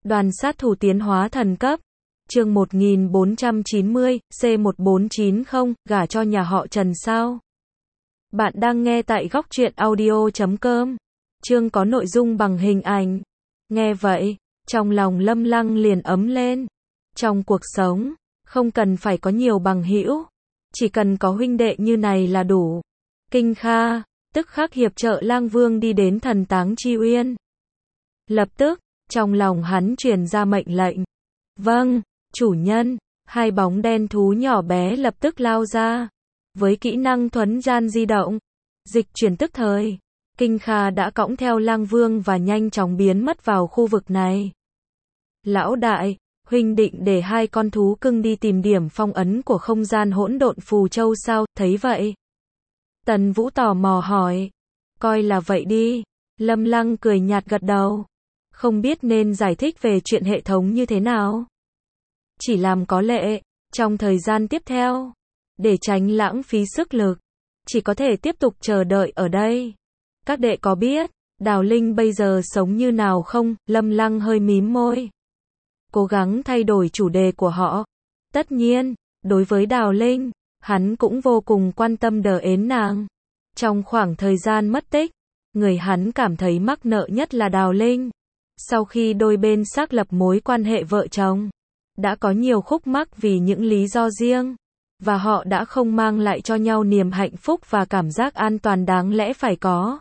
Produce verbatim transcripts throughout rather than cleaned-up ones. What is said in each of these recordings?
Đoàn sát thủ tiến hóa thần cấp. Chương một nghìn bốn trăm chín mươi, C một bốn chín không, gả cho nhà họ Trần sao? Bạn đang nghe tại góc truyện audio chấm com. Chương có nội dung bằng hình ảnh. Nghe vậy, trong lòng Lâm Lăng liền ấm lên. Trong cuộc sống, không cần phải có nhiều bằng hữu, chỉ cần có huynh đệ như này là đủ. Kinh Kha tức khắc hiệp trợ Lang Vương đi đến thần táng Chi Uyên. Lập tức, trong lòng hắn truyền ra mệnh lệnh. Vâng, chủ nhân. Hai bóng đen thú nhỏ bé lập tức lao ra. Với kỹ năng thuấn gian di động, dịch chuyển tức thời, Kinh Kha đã cõng theo Lang Vương và nhanh chóng biến mất vào khu vực này. Lão đại, huynh định để hai con thú cưng đi tìm điểm phong ấn của không gian hỗn độn phù châu sao? Thấy vậy, Tần Vũ tò mò hỏi. Coi là vậy đi. Lâm Lăng cười nhạt gật đầu. Không biết nên giải thích về chuyện hệ thống như thế nào. Chỉ làm có lệ, trong thời gian tiếp theo, để tránh lãng phí sức lực, chỉ có thể tiếp tục chờ đợi ở đây. Các đệ có biết, Đào Linh bây giờ sống như nào không? Lâm Lăng hơi mím môi. Cố gắng thay đổi chủ đề của họ. Tất nhiên, đối với Đào Linh, hắn cũng vô cùng quan tâm đờ ến nàng. Trong khoảng thời gian mất tích, người hắn cảm thấy mắc nợ nhất là Đào Linh. Sau khi đôi bên xác lập mối quan hệ vợ chồng, đã có nhiều khúc mắc vì những lý do riêng, và họ đã không mang lại cho nhau niềm hạnh phúc và cảm giác an toàn đáng lẽ phải có.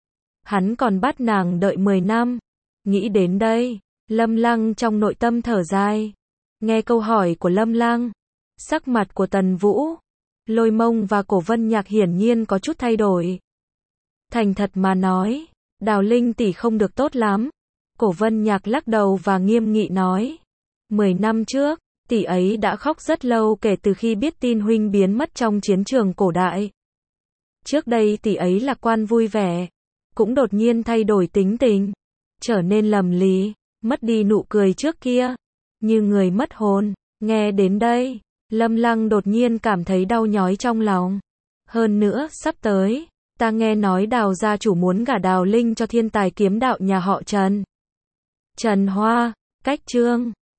Hắn còn bắt nàng đợi mười năm. Nghĩ đến đây, Lâm Lăng trong nội tâm thở dài. Nghe câu hỏi của Lâm Lăng, sắc mặt của Tần Vũ, Lôi Mông và Cổ Vân Nhạc hiển nhiên có chút thay đổi. Thành thật mà nói, Đào Linh tỷ không được tốt lắm. Cổ Vân Nhạc lắc đầu và nghiêm nghị nói. Mười năm trước, tỷ ấy đã khóc rất lâu kể từ khi biết tin huynh biến mất trong chiến trường cổ đại. Trước đây tỷ ấy lạc quan vui vẻ, cũng đột nhiên thay đổi tính tình, trở nên lầm lì, mất đi nụ cười trước kia, như người mất hồn. Nghe đến đây, Lâm Lăng đột nhiên cảm thấy đau nhói trong lòng. Hơn nữa, sắp tới, ta nghe nói Đào gia chủ muốn gả Đào Linh cho thiên tài kiếm đạo nhà họ Trần. Trần Hoa, cách chương.